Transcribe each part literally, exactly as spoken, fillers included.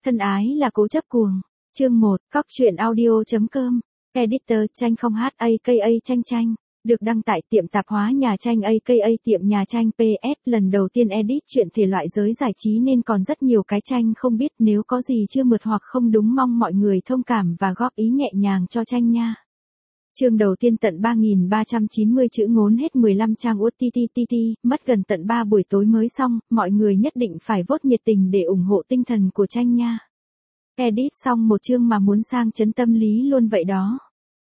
Thân ái là cố chấp cuồng. Chương một, cóc truyện audio.com. Editor tranh không hát aka tranh tranh. Được đăng tại tiệm tạp hóa nhà tranh aka tiệm nhà tranh pê ét. Lần đầu tiên edit chuyện thể loại giới giải trí nên còn rất nhiều cái tranh không biết, nếu có gì chưa mượt hoặc không đúng mong mọi người thông cảm và góp ý nhẹ nhàng cho tranh nha. Chương đầu tiên tận ba nghìn ba trăm chín mươi chữ ngốn hết mười lăm trang u tê tê tê tê, mất gần tận ba buổi tối mới xong, mọi người nhất định phải vote nhiệt tình để ủng hộ tinh thần của tranh nha. Edit xong một chương mà muốn sang chấn tâm lý luôn vậy đó.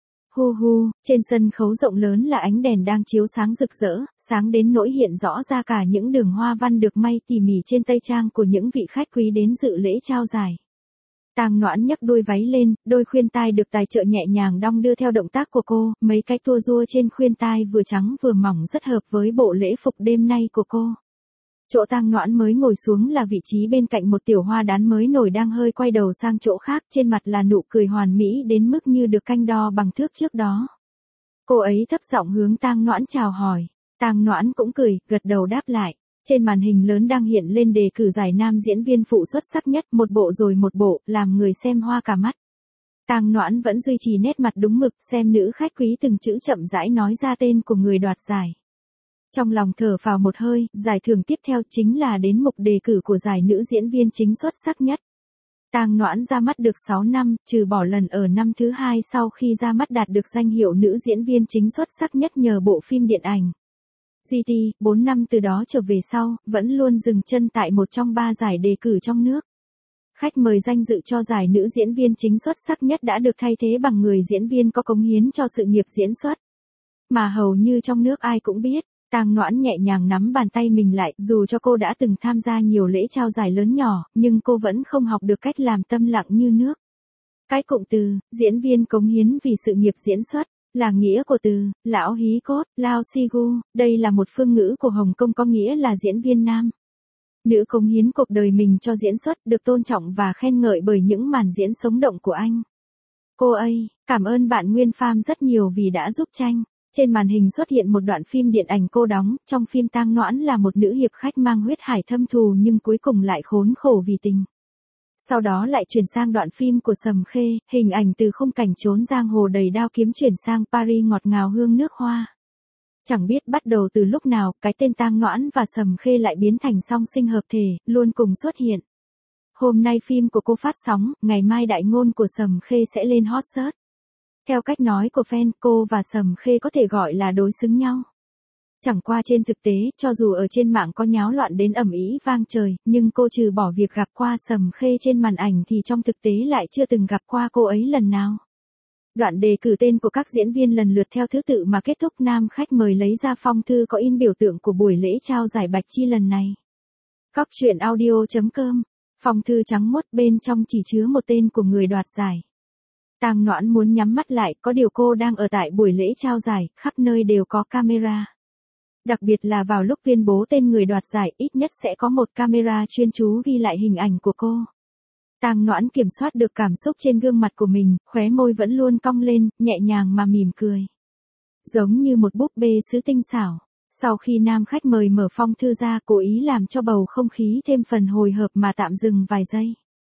Hu hu, trên sân khấu rộng lớn là ánh đèn đang chiếu sáng rực rỡ, sáng đến nỗi hiện rõ ra cả những đường hoa văn được may tỉ mỉ trên tây trang của những vị khách quý đến dự lễ trao giải. Tang Noãn nhấc đôi váy lên, đôi khuyên tai được tài trợ nhẹ nhàng đong đưa theo động tác của cô, mấy cái tua rua trên khuyên tai vừa trắng vừa mỏng rất hợp với bộ lễ phục đêm nay của cô. Chỗ Tang Noãn mới ngồi xuống là vị trí bên cạnh một tiểu hoa đán mới nổi đang hơi quay đầu sang chỗ khác, trên mặt là nụ cười hoàn mỹ đến mức như được canh đo bằng thước trước đó. Cô ấy thấp giọng hướng Tang Noãn chào hỏi. Tang Noãn cũng cười, gật đầu đáp lại. Trên màn hình lớn đang hiện lên đề cử giải nam diễn viên phụ xuất sắc nhất, một bộ rồi một bộ, làm người xem hoa cả mắt. Tang Noãn vẫn duy trì nét mặt đúng mực, xem nữ khách quý từng chữ chậm rãi nói ra tên của người đoạt giải. Trong lòng thở phào một hơi, giải thưởng tiếp theo chính là đến mục đề cử của giải nữ diễn viên chính xuất sắc nhất. Tang Noãn ra mắt được sáu năm, trừ bỏ lần ở năm thứ hai sau khi ra mắt đạt được danh hiệu nữ diễn viên chính xuất sắc nhất nhờ bộ phim điện ảnh giê tê, bốn năm từ đó trở về sau, vẫn luôn dừng chân tại một trong ba giải đề cử trong nước. Khách mời danh dự cho giải nữ diễn viên chính xuất sắc nhất đã được thay thế bằng người diễn viên có cống hiến cho sự nghiệp diễn xuất. Mà hầu như trong nước ai cũng biết. Tang Noãn nhẹ nhàng nắm bàn tay mình lại, dù cho cô đã từng tham gia nhiều lễ trao giải lớn nhỏ, nhưng cô vẫn không học được cách làm tâm lặng như nước. Cái cụm từ, diễn viên cống hiến vì sự nghiệp diễn xuất, là nghĩa của từ, lão hí cốt, lao si gu, đây là một phương ngữ của Hồng Kông có nghĩa là diễn viên nam. Nữ cống hiến cuộc đời mình cho diễn xuất, được tôn trọng và khen ngợi bởi những màn diễn sống động của anh. Cô ấy, cảm ơn bạn Nguyên Pham rất nhiều vì đã giúp tranh. Trên màn hình xuất hiện một đoạn phim điện ảnh cô đóng, trong phim Tang Noãn là một nữ hiệp khách mang huyết hải thâm thù nhưng cuối cùng lại khốn khổ vì tình. Sau đó lại chuyển sang đoạn phim của Sầm Khê, hình ảnh từ khung cảnh trốn giang hồ đầy đao kiếm chuyển sang Paris ngọt ngào hương nước hoa. Chẳng biết bắt đầu từ lúc nào, cái tên Tang Noãn và Sầm Khê lại biến thành song sinh hợp thể, luôn cùng xuất hiện. Hôm nay phim của cô phát sóng, ngày mai đại ngôn của Sầm Khê sẽ lên hot search. Theo cách nói của fan, cô và Sầm Khê có thể gọi là đối xứng nhau. Chẳng qua trên thực tế, cho dù ở trên mạng có nháo loạn đến ầm ĩ vang trời, nhưng cô trừ bỏ việc gặp qua Sầm Khê trên màn ảnh thì trong thực tế lại chưa từng gặp qua cô ấy lần nào. Đoạn đề cử tên của các diễn viên lần lượt theo thứ tự mà kết thúc, nam khách mời lấy ra phong thư có in biểu tượng của buổi lễ trao giải Bạch Chi lần này. Cóc truyện audio.com. Phong thư trắng muốt, bên trong chỉ chứa một tên của người đoạt giải. Tang Noãn muốn nhắm mắt lại, có điều cô đang ở tại buổi lễ trao giải, khắp nơi đều có camera. Đặc biệt là vào lúc tuyên bố tên người đoạt giải, ít nhất sẽ có một camera chuyên chú ghi lại hình ảnh của cô. Tang Noãn kiểm soát được cảm xúc trên gương mặt của mình, khóe môi vẫn luôn cong lên, nhẹ nhàng mà mỉm cười. Giống như một búp bê sứ tinh xảo. Sau khi nam khách mời mở phong thư ra, cố ý làm cho bầu không khí thêm phần hồi hộp mà tạm dừng vài giây.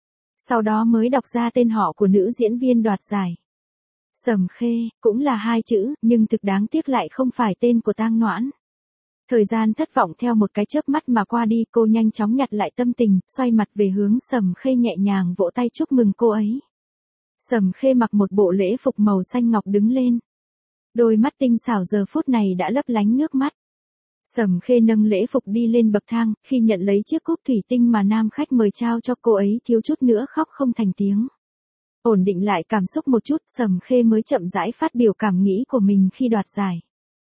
Sau đó mới đọc ra tên họ của nữ diễn viên đoạt giải. Sầm Khê, cũng là hai chữ, nhưng thực đáng tiếc lại không phải tên của Tang Noãn. Thời gian thất vọng theo một cái chớp mắt mà qua đi, cô nhanh chóng nhặt lại tâm tình, xoay mặt về hướng Sầm Khê nhẹ nhàng vỗ tay chúc mừng cô ấy. Sầm Khê mặc một bộ lễ phục màu xanh ngọc đứng lên. Đôi mắt tinh xảo giờ phút này đã lấp lánh nước mắt. Sầm Khê nâng lễ phục đi lên bậc thang, khi nhận lấy chiếc cúp thủy tinh mà nam khách mời trao cho cô ấy thiếu chút nữa khóc không thành tiếng. Ổn định lại cảm xúc một chút, Sầm Khê mới chậm rãi phát biểu cảm nghĩ của mình khi đoạt giải.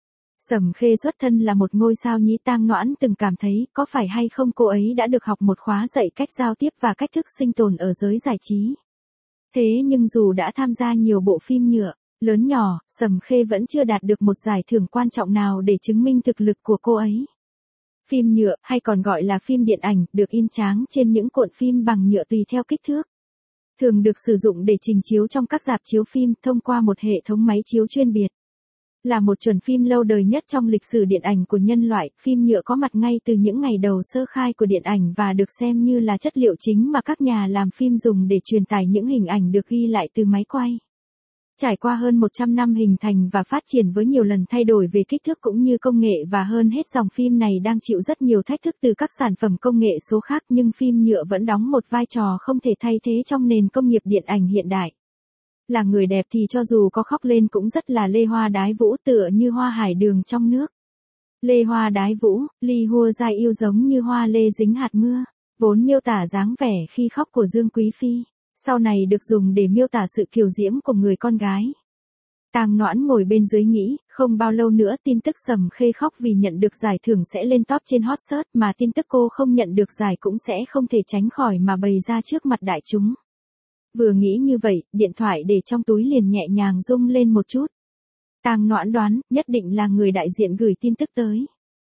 Sầm Khê xuất thân là một ngôi sao nhí, Tang Noãn từng cảm thấy có phải hay không cô ấy đã được học một khóa dạy cách giao tiếp và cách thức sinh tồn ở giới giải trí. Thế nhưng dù đã tham gia nhiều bộ phim nhựa lớn nhỏ, Sầm Khê vẫn chưa đạt được một giải thưởng quan trọng nào để chứng minh thực lực của cô ấy. Phim nhựa, hay còn gọi là phim điện ảnh, được in tráng trên những cuộn phim bằng nhựa tùy theo kích thước. Thường được sử dụng để trình chiếu trong các rạp chiếu phim thông qua một hệ thống máy chiếu chuyên biệt. Là một chuẩn phim lâu đời nhất trong lịch sử điện ảnh của nhân loại, phim nhựa có mặt ngay từ những ngày đầu sơ khai của điện ảnh và được xem như là chất liệu chính mà các nhà làm phim dùng để truyền tải những hình ảnh được ghi lại từ máy quay. Trải qua hơn một trăm năm hình thành và phát triển với nhiều lần thay đổi về kích thước cũng như công nghệ và hơn hết dòng phim này đang chịu rất nhiều thách thức từ các sản phẩm công nghệ số khác nhưng phim nhựa vẫn đóng một vai trò không thể thay thế trong nền công nghiệp điện ảnh hiện đại. Là người đẹp thì cho dù có khóc lên cũng rất là lê hoa đái vũ tựa như hoa hải đường trong nước. Lê hoa đái vũ, ly hua dai yêu giống như hoa lê dính hạt mưa, vốn miêu tả dáng vẻ khi khóc của Dương Quý Phi, sau này được dùng để miêu tả sự kiều diễm của người con gái. Tang Noãn ngồi bên dưới nghĩ, không bao lâu nữa tin tức Sầm Khê khóc vì nhận được giải thưởng sẽ lên top trên hot search mà tin tức cô không nhận được giải cũng sẽ không thể tránh khỏi mà bày ra trước mặt đại chúng. Vừa nghĩ như vậy, điện thoại để trong túi liền nhẹ nhàng rung lên một chút. Tang Noãn đoán, nhất định là người đại diện gửi tin tức tới.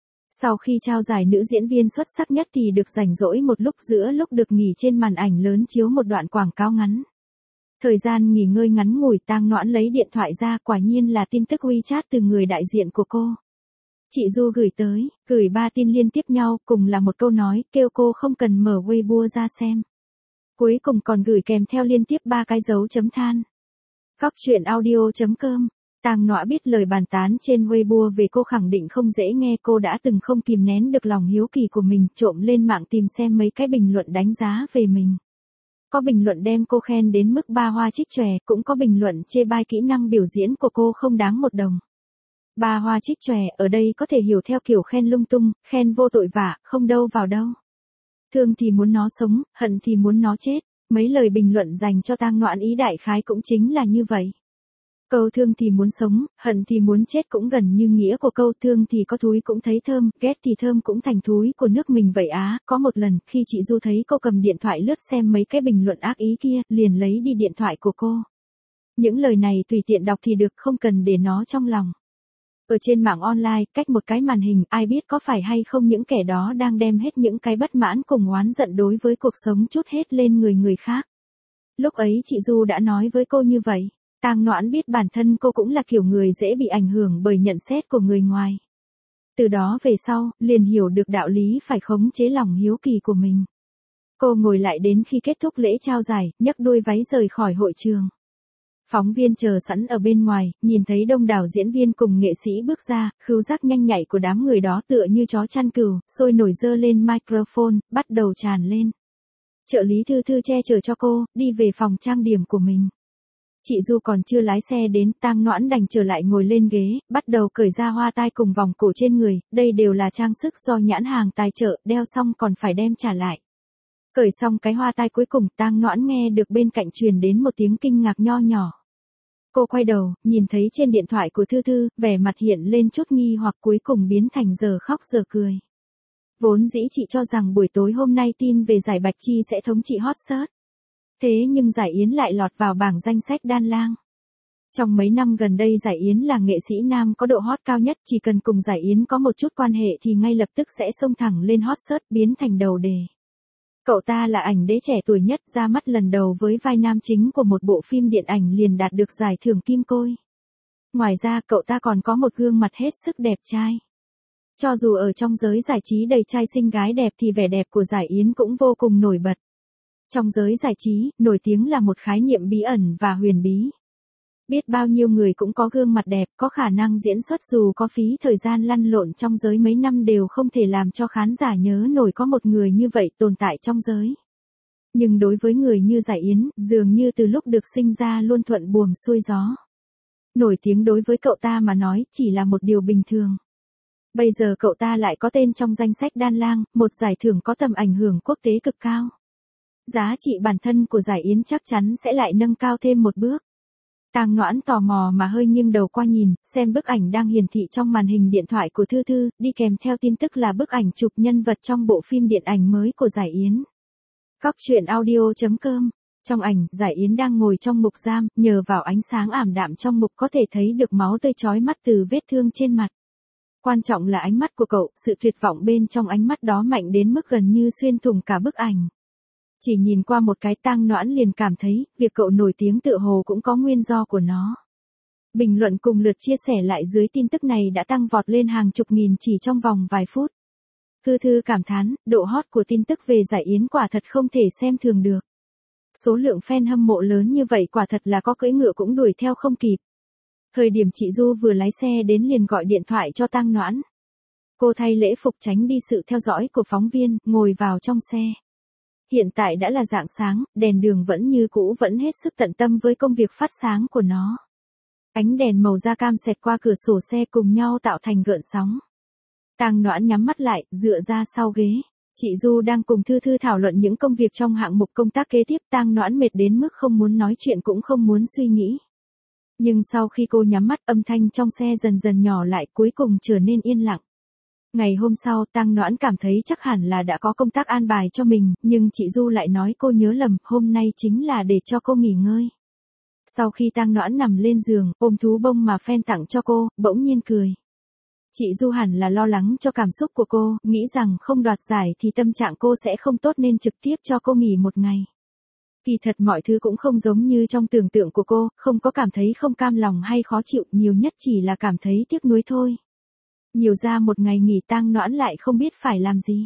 Sau khi trao giải nữ diễn viên xuất sắc nhất thì được rảnh rỗi một lúc giữa lúc được nghỉ trên màn ảnh lớn chiếu một đoạn quảng cáo ngắn. Thời gian nghỉ ngơi ngắn ngủi Tang Noãn lấy điện thoại ra quả nhiên là tin tức WeChat từ người đại diện của cô. Chị Du gửi tới, gửi ba tin liên tiếp nhau cùng là một câu nói kêu cô không cần mở Weibo ra xem. Cuối cùng còn gửi kèm theo liên tiếp ba cái dấu chấm than. Góc truyện audio chấm com. Tang Noãn biết lời bàn tán trên Weibo về cô khẳng định không dễ nghe, cô đã từng không kìm nén được lòng hiếu kỳ của mình, trộm lên mạng tìm xem mấy cái bình luận đánh giá về mình. Có bình luận đem cô khen đến mức ba hoa trích chòe, cũng có bình luận chê bai kỹ năng biểu diễn của cô không đáng một đồng. Ba hoa trích chòe ở đây có thể hiểu theo kiểu khen lung tung, khen vô tội vạ, không đâu vào đâu. Thương thì muốn nó sống, hận thì muốn nó chết. Mấy lời bình luận dành cho Tang Noãn ý đại khái cũng chính là như vậy. Câu thương thì muốn sống, hận thì muốn chết cũng gần như nghĩa của câu thương thì có thúi cũng thấy thơm, ghét thì thơm cũng thành thúi của nước mình vậy á. Có một lần, khi chị Du thấy cô cầm điện thoại lướt xem mấy cái bình luận ác ý kia, liền lấy đi điện thoại của cô. Những lời này tùy tiện đọc thì được, không cần để nó trong lòng. Ở trên mạng online, cách một cái màn hình, ai biết có phải hay không những kẻ đó đang đem hết những cái bất mãn cùng oán giận đối với cuộc sống trút hết lên người người khác. Lúc ấy chị Du đã nói với cô như vậy. Tang Noãn biết bản thân cô cũng là kiểu người dễ bị ảnh hưởng bởi nhận xét của người ngoài. Từ đó về sau, liền hiểu được đạo lý phải khống chế lòng hiếu kỳ của mình. Cô ngồi lại đến khi kết thúc lễ trao giải, nhấc đôi váy rời khỏi hội trường. Phóng viên chờ sẵn ở bên ngoài, nhìn thấy đông đảo diễn viên cùng nghệ sĩ bước ra, khứu giác nhanh nhạy của đám người đó tựa như chó chăn cừu, sôi nổi giơ lên microphone, bắt đầu tràn lên. Trợ lý Thư Thư che chở cho cô, đi về phòng trang điểm của mình. Chị Du còn chưa lái xe đến, Tang Noãn đành trở lại ngồi lên ghế, bắt đầu cởi ra hoa tai cùng vòng cổ trên người, đây đều là trang sức do nhãn hàng tài trợ, đeo xong còn phải đem trả lại. Cởi xong cái hoa tai cuối cùng, Tang Noãn nghe được bên cạnh truyền đến một tiếng kinh ngạc nho nhỏ. Cô quay đầu, nhìn thấy trên điện thoại của Thư Thư, vẻ mặt hiện lên chút nghi hoặc cuối cùng biến thành giờ khóc giờ cười. Vốn dĩ chị cho rằng buổi tối hôm nay tin về giải Bạch Chi sẽ thống trị hot search. Thế nhưng giải Yến lại lọt vào bảng danh sách đan lang. Trong mấy năm gần đây giải Yến là nghệ sĩ nam có độ hot cao nhất, chỉ cần cùng giải Yến có một chút quan hệ thì ngay lập tức sẽ xông thẳng lên hot search biến thành đầu đề. Cậu ta là ảnh đế trẻ tuổi nhất ra mắt lần đầu với vai nam chính của một bộ phim điện ảnh liền đạt được giải thưởng Kim Côi. Ngoài ra cậu ta còn có một gương mặt hết sức đẹp trai. Cho dù ở trong giới giải trí đầy trai xinh gái đẹp thì vẻ đẹp của giải Yến cũng vô cùng nổi bật. Trong giới giải trí, nổi tiếng là một khái niệm bí ẩn và huyền bí. Biết bao nhiêu người cũng có gương mặt đẹp, có khả năng diễn xuất dù có phí thời gian lăn lộn trong giới mấy năm đều không thể làm cho khán giả nhớ nổi có một người như vậy tồn tại trong giới. Nhưng đối với người như giải Yến, dường như từ lúc được sinh ra luôn thuận buồm xuôi gió. Nổi tiếng đối với cậu ta mà nói chỉ là một điều bình thường. Bây giờ cậu ta lại có tên trong danh sách đan lang, một giải thưởng có tầm ảnh hưởng quốc tế cực cao. Giá trị bản thân của giải Yến chắc chắn sẽ lại nâng cao thêm một bước. Tang Noãn tò mò mà hơi nghiêng đầu qua nhìn, xem bức ảnh đang hiển thị trong màn hình điện thoại của Thư Thư, đi kèm theo tin tức là bức ảnh chụp nhân vật trong bộ phim điện ảnh mới của giải Yến. Góc truyện audio chấm com. Trong ảnh, giải Yến đang ngồi trong ngục giam, nhờ vào ánh sáng ảm đạm trong ngục có thể thấy được máu tươi chói mắt từ vết thương trên mặt. Quan trọng là ánh mắt của cậu, sự tuyệt vọng bên trong ánh mắt đó mạnh đến mức gần như xuyên thủng cả bức ảnh. Chỉ nhìn qua một cái Tang Noãn liền cảm thấy, việc cậu nổi tiếng tựa hồ cũng có nguyên do của nó. Bình luận cùng lượt chia sẻ lại dưới tin tức này đã tăng vọt lên hàng chục nghìn chỉ trong vòng vài phút. Thư Thư cảm thán, độ hot của tin tức về giải yến quả thật không thể xem thường được. Số lượng fan hâm mộ lớn như vậy quả thật là có cưỡi ngựa cũng đuổi theo không kịp. Thời điểm chị Du vừa lái xe đến liền gọi điện thoại cho Tang Noãn. Cô thay lễ phục tránh đi sự theo dõi của phóng viên, ngồi vào trong xe. Hiện tại đã là rạng sáng, đèn đường vẫn như cũ vẫn hết sức tận tâm với công việc phát sáng của nó. Ánh đèn màu da cam xẹt qua cửa sổ xe cùng nhau tạo thành gợn sóng. Tang Noãn nhắm mắt lại, dựa ra sau ghế. Chị Du đang cùng Thư Thư thảo luận những công việc trong hạng mục công tác kế tiếp. Tang Noãn mệt đến mức không muốn nói chuyện cũng không muốn suy nghĩ. Nhưng sau khi cô nhắm mắt, âm thanh trong xe dần dần nhỏ lại, cuối cùng trở nên yên lặng. Ngày hôm sau, Tang Noãn cảm thấy chắc hẳn là đã có công tác an bài cho mình, nhưng chị Du lại nói cô nhớ lầm, hôm nay chính là để cho cô nghỉ ngơi. Sau khi Tang Noãn nằm lên giường, ôm thú bông mà fan tặng cho cô, bỗng nhiên cười. Chị Du hẳn là lo lắng cho cảm xúc của cô, nghĩ rằng không đoạt giải thì tâm trạng cô sẽ không tốt nên trực tiếp cho cô nghỉ một ngày. Kỳ thật mọi thứ cũng không giống như trong tưởng tượng của cô, không có cảm thấy không cam lòng hay khó chịu, nhiều nhất chỉ là cảm thấy tiếc nuối thôi. Nhiều ra một ngày nghỉ Tang Noãn lại không biết phải làm gì.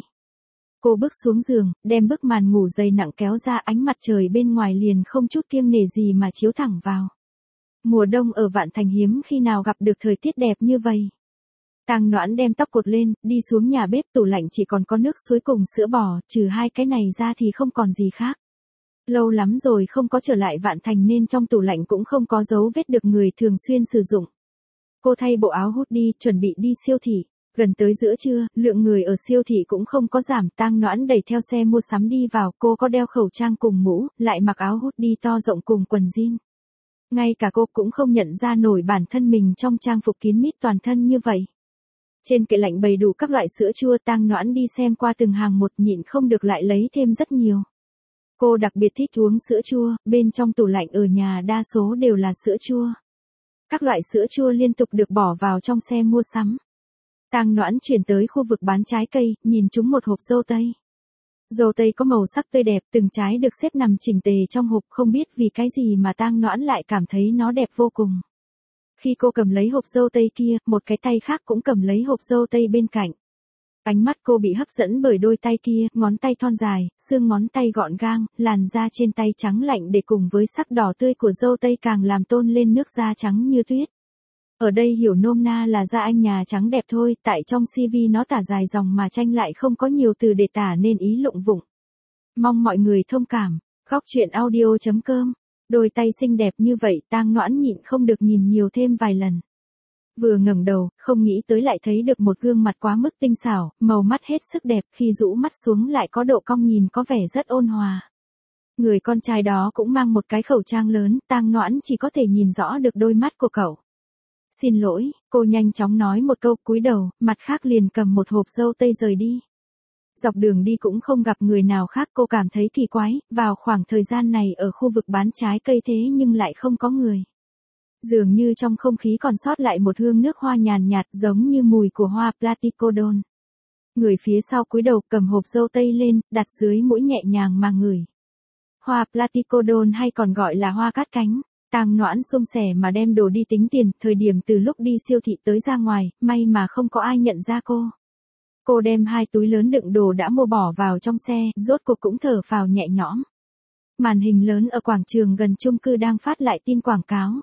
Cô bước xuống giường, đem bức màn ngủ dày nặng kéo ra, ánh mặt trời bên ngoài liền không chút kiêng nể gì mà chiếu thẳng vào. Mùa đông ở Vạn Thành hiếm khi nào gặp được thời tiết đẹp như vậy. Tang Noãn đem tóc cột lên, đi xuống nhà bếp, tủ lạnh chỉ còn có nước suối cùng sữa bò, trừ hai cái này ra thì không còn gì khác. Lâu lắm rồi không có trở lại Vạn Thành nên trong tủ lạnh cũng không có dấu vết được người thường xuyên sử dụng. Cô thay bộ áo hoodie, chuẩn bị đi siêu thị. Gần tới giữa trưa, lượng người ở siêu thị cũng không có giảm. Tang Noãn đẩy theo xe mua sắm đi vào, cô có đeo khẩu trang cùng mũ, lại mặc áo hoodie to rộng cùng quần jean. Ngay cả cô cũng không nhận ra nổi bản thân mình trong trang phục kín mít toàn thân như vậy. Trên kệ lạnh bày đủ các loại sữa chua. Tang Noãn đi xem qua từng hàng một, nhịn không được lại lấy thêm rất nhiều. Cô đặc biệt thích uống sữa chua, bên trong tủ lạnh ở nhà đa số đều là sữa chua. Các loại sữa chua liên tục được bỏ vào trong xe mua sắm. Tang Noãn chuyển tới khu vực bán trái cây, nhìn trúng một hộp dâu tây. Dâu tây có màu sắc tươi đẹp, từng trái được xếp nằm chỉnh tề trong hộp, không biết vì cái gì mà Tang Noãn lại cảm thấy nó đẹp vô cùng. Khi cô cầm lấy hộp dâu tây kia, một cái tay khác cũng cầm lấy hộp dâu tây bên cạnh. Ánh mắt cô bị hấp dẫn bởi đôi tay kia, ngón tay thon dài, xương ngón tay gọn gàng, làn da trên tay trắng lạnh để cùng với sắc đỏ tươi của dâu tây càng làm tôn lên nước da trắng như tuyết. Ở đây hiểu nôm na là da anh nhà trắng đẹp thôi, tại trong xê vê nó tả dài dòng mà tranh lại không có nhiều từ để tả nên ý lụng vụng. Mong mọi người thông cảm. Góc truyện audio chấm com. Đôi tay xinh đẹp như vậy, Tang Noãn nhịn không được nhìn nhiều thêm vài lần. Vừa ngẩng đầu, không nghĩ tới lại thấy được một gương mặt quá mức tinh xảo, màu mắt hết sức đẹp, khi rũ mắt xuống lại có độ cong nhìn có vẻ rất ôn hòa. Người con trai đó cũng mang một cái khẩu trang lớn, Tang Noãn chỉ có thể nhìn rõ được đôi mắt của cậu. Xin lỗi, cô nhanh chóng nói một câu, cúi đầu, mặt khác liền cầm một hộp dâu tây rời đi. Dọc đường đi cũng không gặp người nào khác, cô cảm thấy kỳ quái, vào khoảng thời gian này ở khu vực bán trái cây thế nhưng lại không có người. Dường như trong không khí còn sót lại một hương nước hoa nhàn nhạt giống như mùi của hoa platycodon. Người phía sau cúi đầu cầm hộp dâu tây lên, đặt dưới mũi nhẹ nhàng mà ngửi. Hoa platycodon hay còn gọi là hoa cát cánh. Tang Noãn xum xẻ mà đem đồ đi tính tiền, thời điểm từ lúc đi siêu thị tới ra ngoài, may mà không có ai nhận ra cô. Cô đem hai túi lớn đựng đồ đã mua bỏ vào trong xe, rốt cuộc cũng thở phào nhẹ nhõm. Màn hình lớn ở quảng trường gần chung cư đang phát lại tin quảng cáo.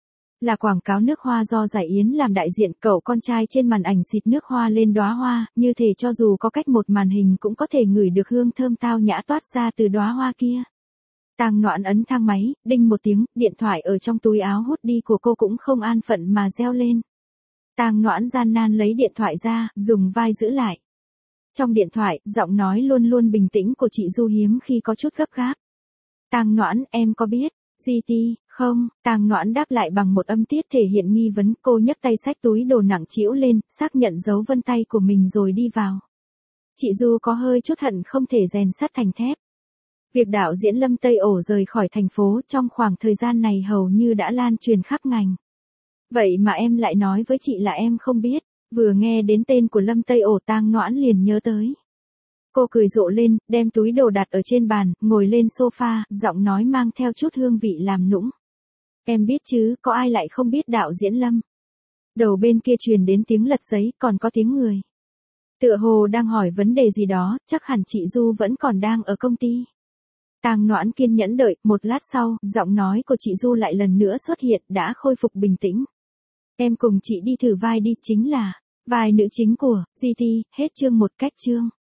Là quảng cáo nước hoa do Giải Yến làm đại diện, cậu con trai trên màn ảnh xịt nước hoa lên đóa hoa, như thể cho dù có cách một màn hình cũng có thể ngửi được hương thơm tao nhã toát ra từ đóa hoa kia. Tang Noãn ấn thang máy, đinh một tiếng, điện thoại ở trong túi áo hoodie của cô cũng không an phận mà reo lên. Tang Noãn gian nan lấy điện thoại ra, dùng vai giữ lại. Trong điện thoại, giọng nói luôn luôn bình tĩnh của chị Du hiếm khi có chút gấp gáp. Tang Noãn, em có biết, giê tê, không? Tang Noãn đáp lại bằng một âm tiết thể hiện nghi vấn, cô nhấc tay xách túi đồ nặng trĩu lên, xác nhận dấu vân tay của mình rồi đi vào. Chị Du có hơi chút hận không thể rèn sắt thành thép. Việc đạo diễn Lâm Tây Ổ rời khỏi thành phố trong khoảng thời gian này hầu như đã lan truyền khắp ngành. Vậy mà em lại nói với chị là em không biết, vừa nghe đến tên của Lâm Tây Ổ Tang Noãn liền nhớ tới. Cô cười rộ lên, đem túi đồ đặt ở trên bàn, ngồi lên sofa, giọng nói mang theo chút hương vị làm nũng. Em biết chứ, có ai lại không biết đạo diễn Lâm. Đầu bên kia truyền đến tiếng lật giấy, còn có tiếng người. Tựa hồ đang hỏi vấn đề gì đó, chắc hẳn chị Du vẫn còn đang ở công ty. Tang Noãn kiên nhẫn đợi, một lát sau, giọng nói của chị Du lại lần nữa xuất hiện, đã khôi phục bình tĩnh. Em cùng chị đi thử vai đi, chính là vai nữ chính của giê tê, hết chương một cách chương.